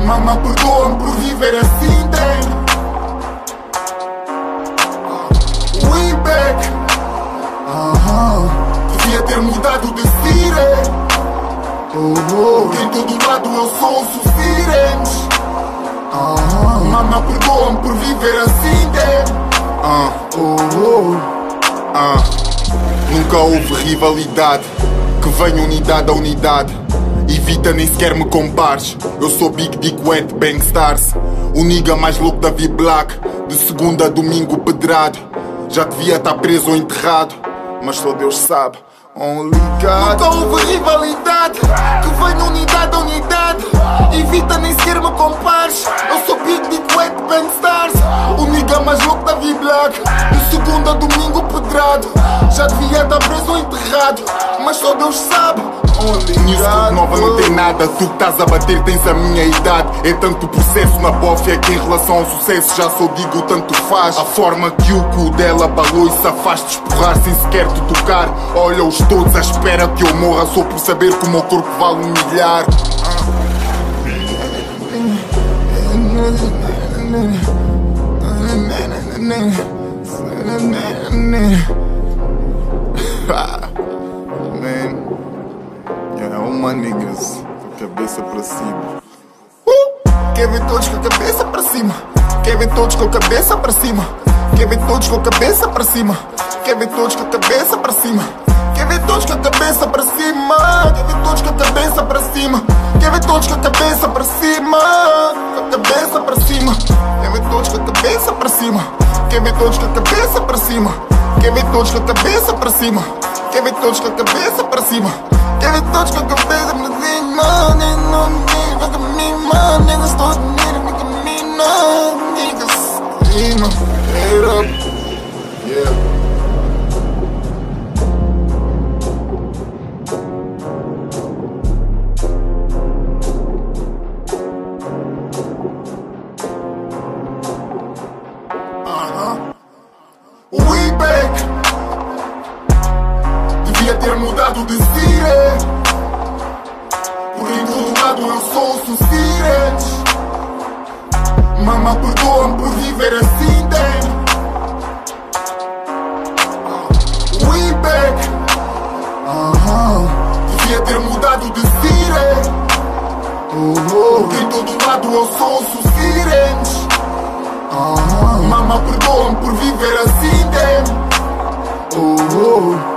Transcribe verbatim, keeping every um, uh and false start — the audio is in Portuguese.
Mama, perdoa-me por viver assim, damn. We back. uh-huh. Devia ter mudado de cire. uh-huh. Porque em todo lado eu sou o sirens. uh-huh. Mama, perdoa-me por viver assim, damn. Uh, uh, uh. Nunca houve rivalidade que venha unidade a unidade. Evita, nem sequer me compares. Eu sou Big Dick Wet Bangstars, o nigga mais louco da V-Black. De segunda a domingo pedrado. Já devia estar preso ou enterrado, mas só Deus sabe. Only God. Nunca houve rivalidade que venha unidade a unidade. Evita, nem sequer me compares. Eu sou Big Dick Wet Bangstars, o nigga mais louco da V-Black. De segunda a domingo pedrado. Já devia estar preso ou enterrado, mas só Deus sabe. Nisso tudo nova não tem nada. Tu que estás a bater tens a minha idade. É tanto processo na bófia que em relação ao sucesso já só digo tanto faz. A forma que o cu dela balou e se afaste esporrar sem sequer te tocar. Olha-os todos à espera que eu morra só por saber que o meu corpo vale um milhar. Man, yeah, uma niggas, cabeça para cima. Uh! Quer ver todos com a cabeça para cima? Quer ver todos com a cabeça para cima? Quer ver todos com a cabeça para cima? Quer ver todos com a cabeça para cima? Quer ver todos com a cabeça para cima? Quer ver todos com a cabeça para cima? Quer ver todos com a cabeça para cima? Com a cabeça para cima? Quer ver todos com a cabeça para cima? Quer ver todos com a cabeça para cima? Quer ver todos com a cabeça para cima? Quer ver todos com a cabeça para cima? Quer ver todos com a cabeça para cima? Nigga, me, man, niggas told me to make me, no, niggas, you know, get up, yeah. We back. Devia ter mudado de cire, porque em todo lado eu sou o sirens. Mama, perdoa-me por viver assim, damn. We back. uh-huh. Devia ter mudado de cire, uh-huh. Porque em todo lado eu sou o sirens. uh-huh. Mama, perdoa-me por viver assim, damn. uh-huh.